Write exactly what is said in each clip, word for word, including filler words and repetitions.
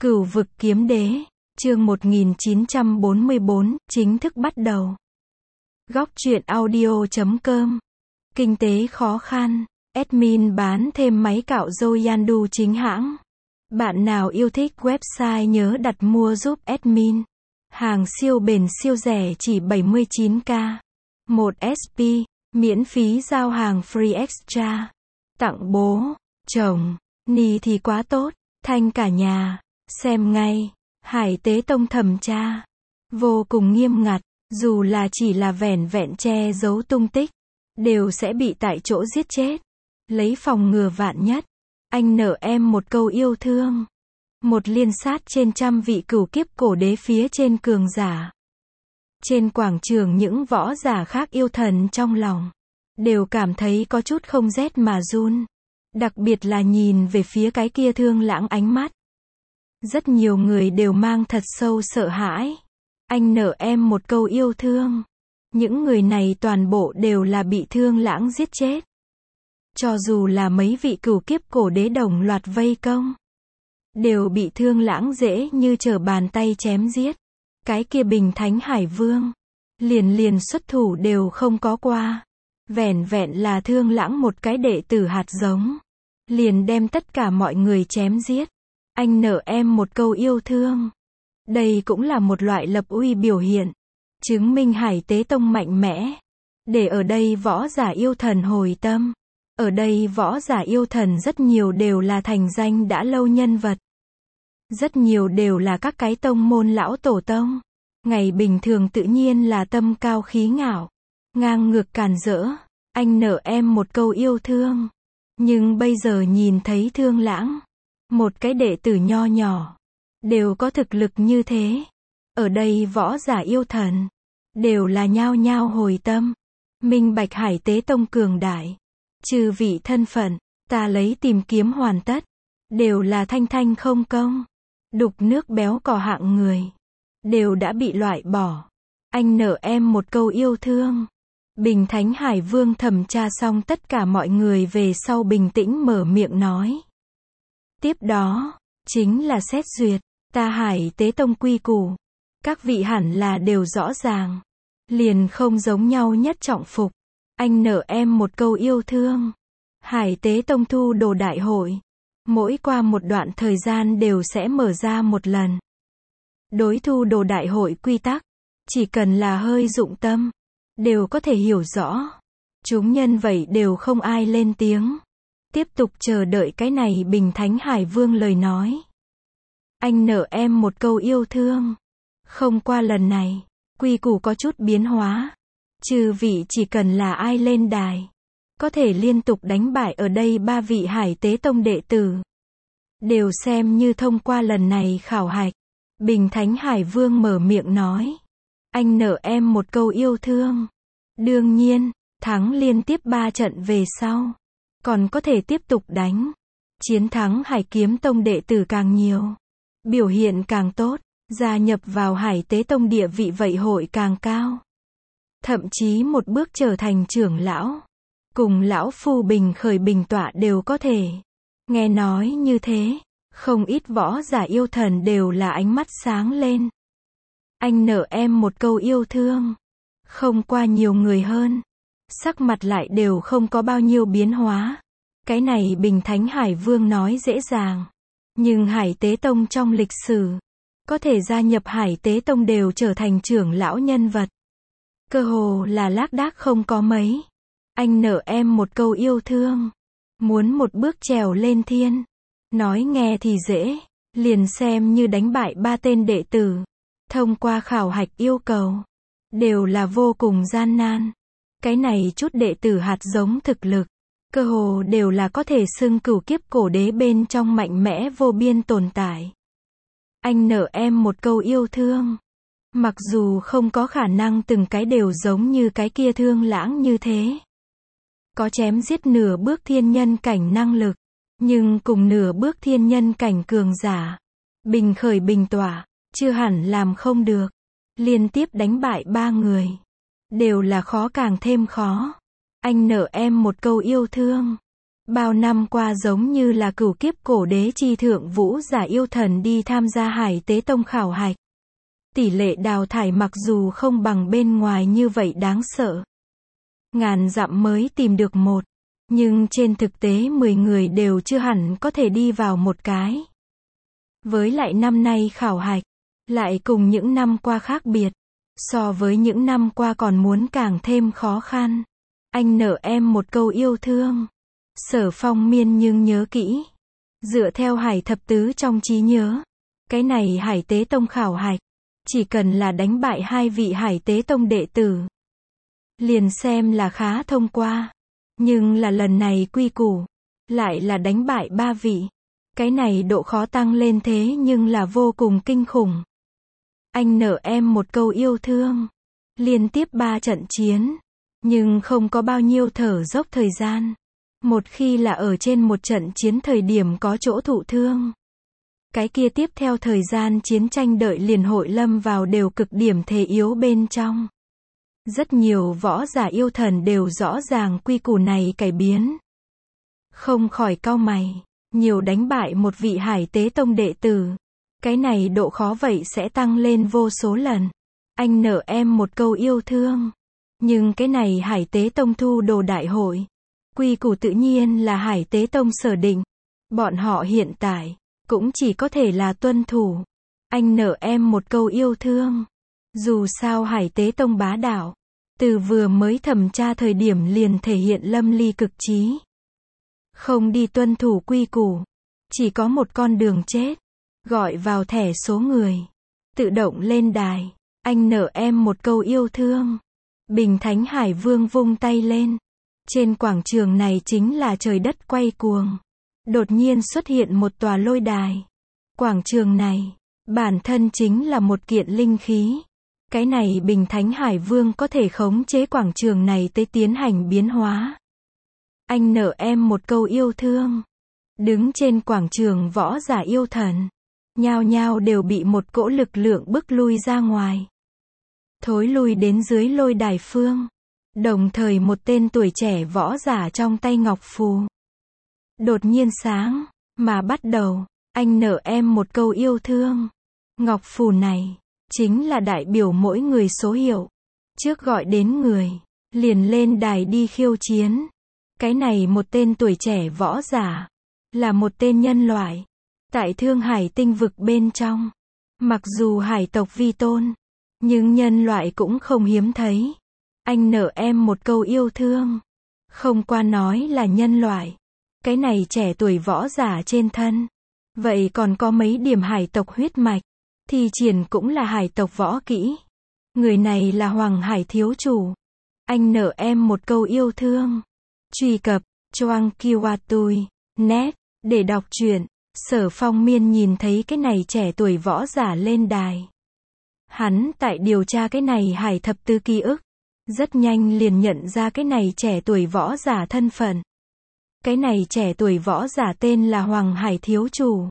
Cửu vực kiếm đế, chương một nghìn chín trăm bốn mươi bốn, chính thức bắt đầu. Góc truyện audio chấm com. Kinh tế khó khăn, admin bán thêm máy cạo râu Yandu chính hãng. Bạn nào yêu thích website nhớ đặt mua giúp admin. Hàng siêu bền siêu rẻ chỉ bảy mươi chín k. một ét pê, miễn phí giao hàng free extra. Tặng bố, chồng, ni thì quá tốt, thanh cả nhà. Xem ngay, Hải Tế Tông thẩm tra. Vô cùng nghiêm ngặt, dù là chỉ là vẻn vẹn che giấu tung tích, đều sẽ bị tại chỗ giết chết. Lấy phòng ngừa vạn nhất, anh nợ em một câu yêu thương. Một liên sát trên trăm vị cửu kiếp cổ đế phía trên cường giả. Trên quảng trường những võ giả khác yêu thần trong lòng, đều cảm thấy có chút không rét mà run. Đặc biệt là nhìn về phía cái kia Thương Lãng ánh mắt. Rất nhiều người đều mang thật sâu sợ hãi. Anh nợ em một câu yêu thương. Những người này toàn bộ đều là bị Thương Lãng giết chết. Cho dù là mấy vị cửu kiếp cổ đế đồng loạt vây công, đều bị Thương Lãng dễ như trở bàn tay chém giết. Cái kia Bình Thánh Hải Vương, liền liền xuất thủ đều không có qua. Vẻn vẹn là Thương Lãng một cái đệ tử hạt giống, liền đem tất cả mọi người chém giết. Anh nợ em một câu yêu thương. Đây cũng là một loại lập uy biểu hiện, chứng minh Hải Tế Tông mạnh mẽ. Để ở đây võ giả yêu thần hồi tâm. Ở đây võ giả yêu thần rất nhiều đều là thành danh đã lâu nhân vật. Rất nhiều đều là các cái tông môn lão tổ tông. Ngày bình thường tự nhiên là tâm cao khí ngạo, ngang ngược càn rỡ. Anh nợ em một câu yêu thương. Nhưng bây giờ nhìn thấy Thương Lãng, một cái đệ tử nho nhỏ, đều có thực lực như thế. Ở đây võ giả yêu thần, đều là nhao nhao hồi tâm. Minh bạch Hải Tế Tông cường đại. Trừ vị thân phận, ta lấy tìm kiếm hoàn tất. Đều là thanh thanh không công. Đục nước béo cò hạng người. Đều đã bị loại bỏ. Anh nợ em một câu yêu thương. Bình Thánh Hải Vương thẩm tra xong tất cả mọi người về sau bình tĩnh mở miệng nói. Tiếp đó, chính là xét duyệt. Ta Hải Tế Tông quy củ. Các vị hẳn là đều rõ ràng. Liền không giống nhau nhất trọng phục. Anh nợ em một câu yêu thương. Hải Tế Tông thu đồ đại hội. Mỗi qua một đoạn thời gian đều sẽ mở ra một lần. Đối thu đồ đại hội quy tắc, chỉ cần là hơi dụng tâm, đều có thể hiểu rõ. Chúng nhân vậy đều không ai lên tiếng. Tiếp tục chờ đợi cái này Bình Thánh Hải Vương lời nói. Anh nợ em một câu yêu thương. Không qua lần này, quy củ có chút biến hóa. Trừ vị chỉ cần là ai lên đài, có thể liên tục đánh bại ở đây ba vị Hải Tế Tông đệ tử, đều xem như thông qua lần này khảo hạch. Bình Thánh Hải Vương mở miệng nói. Anh nợ em một câu yêu thương. Đương nhiên, thắng liên tiếp ba trận về sau, còn có thể tiếp tục đánh. Chiến thắng Hải Kiếm Tông đệ tử càng nhiều, biểu hiện càng tốt, gia nhập vào Hải Tế Tông địa vị vậy hội càng cao. Thậm chí một bước trở thành trưởng lão. Cùng lão phu bình khởi bình tọa đều có thể. Nghe nói như thế, không ít võ giả yêu thần đều là ánh mắt sáng lên. Anh nợ em một câu yêu thương. Không qua nhiều người hơn, sắc mặt lại đều không có bao nhiêu biến hóa. Cái này Bình Thánh Hải Vương nói dễ dàng. Nhưng Hải Tế Tông trong lịch sử, có thể gia nhập Hải Tế Tông đều trở thành trưởng lão nhân vật. Cơ hồ là lác đác không có mấy. Anh nợ em một câu yêu thương. Muốn một bước trèo lên thiên. Nói nghe thì dễ. Liền xem như đánh bại ba tên đệ tử. Thông qua khảo hạch yêu cầu. Đều là vô cùng gian nan. Cái này chút đệ tử hạt giống thực lực. Cơ hồ đều là có thể xưng cửu kiếp cổ đế bên trong mạnh mẽ vô biên tồn tại. Anh nợ em một câu yêu thương. Mặc dù không có khả năng từng cái đều giống như cái kia Thương Lãng như thế. Có chém giết nửa bước thiên nhân cảnh năng lực. Nhưng cùng nửa bước thiên nhân cảnh cường giả. Bình khởi bình tỏa, chưa hẳn làm không được. Liên tiếp đánh bại ba người. Đều là khó càng thêm khó. Anh nợ em một câu yêu thương. Bao năm qua giống như là cửu kiếp cổ đế chi thượng vũ giả yêu thần đi tham gia Hải Tế Tông khảo hạch. Tỷ lệ đào thải mặc dù không bằng bên ngoài như vậy đáng sợ. Ngàn dặm mới tìm được một. Nhưng trên thực tế mười người đều chưa hẳn có thể đi vào một cái. Với lại năm nay khảo hạch, lại cùng những năm qua khác biệt. So với những năm qua còn muốn càng thêm khó khăn. Anh nợ em một câu yêu thương. Sở Phong Miên nhưng nhớ kỹ. Dựa theo Hải Thập Tứ trong trí nhớ. Cái này Hải Tế Tông khảo hạch. Chỉ cần là đánh bại hai vị Hải Tế Tông đệ tử. Liền xem là khá thông qua. Nhưng là lần này quy củ. Lại là đánh bại ba vị. Cái này độ khó tăng lên thế nhưng là vô cùng kinh khủng. Anh nợ em một câu yêu thương. Liên tiếp ba trận chiến. Nhưng không có bao nhiêu thở dốc thời gian. Một khi là ở trên một trận chiến thời điểm có chỗ thụ thương. Cái kia tiếp theo thời gian chiến tranh đợi liền hội lâm vào đều cực điểm thể yếu bên trong. Rất nhiều võ giả yêu thần đều rõ ràng quy củ này cải biến. Không khỏi cau mày. Nhiều đánh bại một vị Hải Tế Tông đệ tử. Cái này độ khó vậy sẽ tăng lên vô số lần. Anh nợ em một câu yêu thương. Nhưng cái này Hải Tế Tông thu đồ đại hội. Quy củ tự nhiên là Hải Tế Tông sở định. Bọn họ hiện tại cũng chỉ có thể là tuân thủ. Anh nợ em một câu yêu thương. Dù sao Hải Tế Tông bá đạo. Từ vừa mới thẩm tra thời điểm liền thể hiện lâm ly cực trí. Không đi tuân thủ quy củ. Chỉ có một con đường chết. Gọi vào thẻ số người. Tự động lên đài. Anh nợ em một câu yêu thương. Bình Thánh Hải Vương vung tay lên. Trên quảng trường này chính là trời đất quay cuồng. Đột nhiên xuất hiện một tòa lôi đài. Quảng trường này, bản thân chính là một kiện linh khí. Cái này Bình Thánh Hải Vương có thể khống chế quảng trường này tới tiến hành biến hóa. Anh nợ em một câu yêu thương. Đứng trên quảng trường võ giả yêu thần. Nhao nhao đều bị một cỗ lực lượng bức lui ra ngoài. Thối lui đến dưới lôi đài phương. Đồng thời một tên tuổi trẻ võ giả trong tay ngọc phù. Đột nhiên sáng, mà bắt đầu, anh nợ em một câu yêu thương. Ngọc phù này, chính là đại biểu mỗi người số hiệu. Trước gọi đến người, liền lên đài đi khiêu chiến. Cái này một tên tuổi trẻ võ giả, là một tên nhân loại. Tại Thương Hải tinh vực bên trong, mặc dù hải tộc vi tôn, nhưng nhân loại cũng không hiếm thấy. Anh nợ em một câu yêu thương. Không qua nói là nhân loại. Cái này trẻ tuổi võ giả trên thân. Vậy còn có mấy điểm hải tộc huyết mạch. Thì triển cũng là hải tộc võ kỹ. Người này là Hoàng Hải thiếu chủ. Anh nợ em một câu yêu thương. Truy cập, choang kiwatui, net, để đọc truyện. Sở Phong Miên nhìn thấy cái này trẻ tuổi võ giả lên đài. Hắn tại điều tra cái này Hải Thập Tứ ký ức. Rất nhanh liền nhận ra cái này trẻ tuổi võ giả thân phận. Cái này trẻ tuổi võ giả tên là Hoàng Hải thiếu chủ.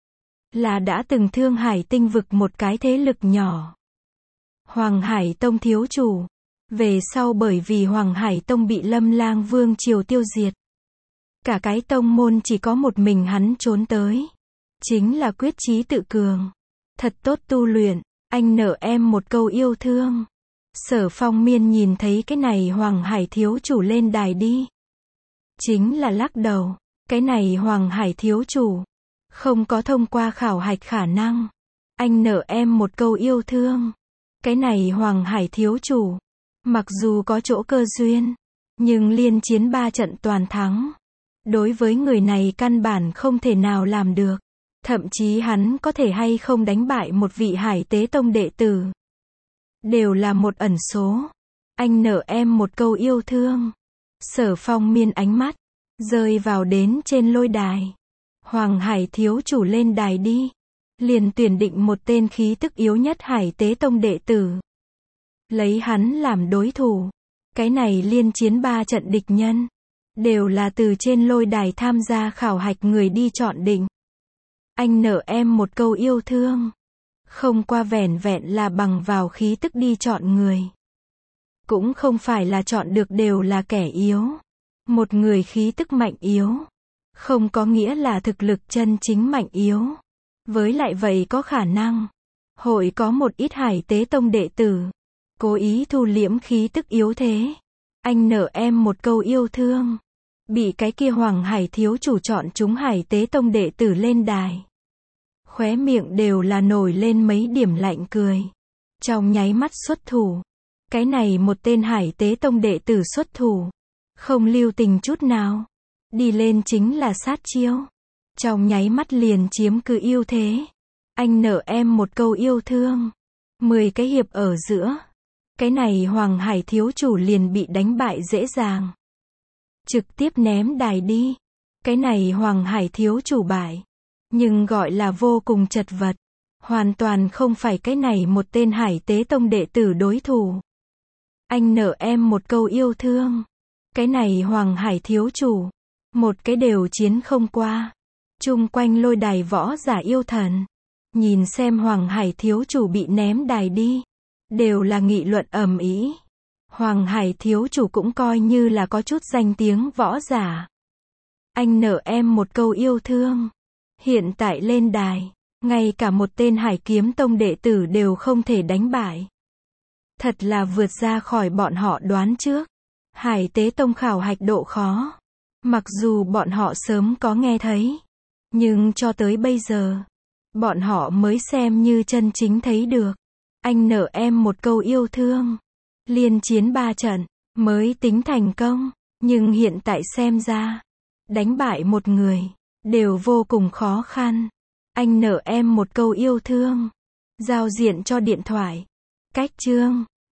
Là đã từng Thương Hải tinh vực một cái thế lực nhỏ. Hoàng Hải Tông thiếu chủ. Về sau bởi vì Hoàng Hải Tông bị Lâm Lang Vương triều tiêu diệt. Cả cái tông môn chỉ có một mình hắn trốn tới. Chính là quyết chí tự cường. Thật tốt tu luyện. Anh nợ em một câu yêu thương. Sở Phong Miên nhìn thấy cái này Hoàng Hải thiếu chủ lên đài đi. Chính là lắc đầu. Cái này Hoàng Hải thiếu chủ. Không có thông qua khảo hạch khả năng. Anh nợ em một câu yêu thương. Cái này Hoàng Hải thiếu chủ. Mặc dù có chỗ cơ duyên. Nhưng liên chiến ba trận toàn thắng. Đối với người này căn bản không thể nào làm được. Thậm chí hắn có thể hay không đánh bại một vị Hải Tế Tông đệ tử. Đều là một ẩn số. Anh nợ em một câu yêu thương. Sở Phong Miên ánh mắt. Rơi vào đến trên lôi đài. Hoàng Hải thiếu chủ lên đài đi. Liền tuyển định một tên khí tức yếu nhất Hải Tế Tông đệ tử. Lấy hắn làm đối thủ. Cái này liên chiến ba trận địch nhân. Đều là từ trên lôi đài tham gia khảo hạch người đi chọn định. Anh nợ em một câu yêu thương. Không qua vẻn vẹn là bằng vào khí tức đi chọn người. Cũng không phải là chọn được đều là kẻ yếu. Một người khí tức mạnh yếu, không có nghĩa là thực lực chân chính mạnh yếu. Với lại vậy có khả năng, hội có một ít Hải Tế Tông đệ tử, cố ý thu liễm khí tức yếu thế. Anh nợ em một câu yêu thương. Bị cái kia Hoàng Hải thiếu chủ chọn chúng Hải Tế Tông đệ tử lên đài. Khóe miệng đều là nổi lên mấy điểm lạnh cười. Trong nháy mắt xuất thủ. Cái này một tên Hải Tế Tông đệ tử xuất thủ. Không lưu tình chút nào. Đi lên chính là sát chiêu. Trong nháy mắt liền chiếm cứ ưu thế. Anh nợ em một câu yêu thương. Mười cái hiệp ở giữa. Cái này Hoàng Hải thiếu chủ liền bị đánh bại dễ dàng. Trực tiếp ném đài đi. Cái này Hoàng Hải thiếu chủ bại. Nhưng gọi là vô cùng chật vật. Hoàn toàn không phải cái này một tên Hải Tế Tông đệ tử đối thủ. Anh nợ em một câu yêu thương. Cái này Hoàng Hải thiếu chủ. Một cái đều chiến không qua. Chung quanh lôi đài võ giả yêu thần. Nhìn xem Hoàng Hải thiếu chủ bị ném đài đi. Đều là nghị luận ầm ĩ. Hoàng Hải thiếu chủ cũng coi như là có chút danh tiếng võ giả. Anh nợ em một câu yêu thương. Hiện tại lên đài, ngay cả một tên Hải Kiếm Tông đệ tử đều không thể đánh bại. Thật là vượt ra khỏi bọn họ đoán trước. Hải Tế Tông khảo hạch độ khó. Mặc dù bọn họ sớm có nghe thấy, nhưng cho tới bây giờ, bọn họ mới xem như chân chính thấy được. Anh nợ em một câu yêu thương. Liên chiến ba trận, mới tính thành công. Nhưng hiện tại xem ra, đánh bại một người, đều vô cùng khó khăn. Anh nợ em một câu yêu thương. Giao diện cho điện thoại. Cách chương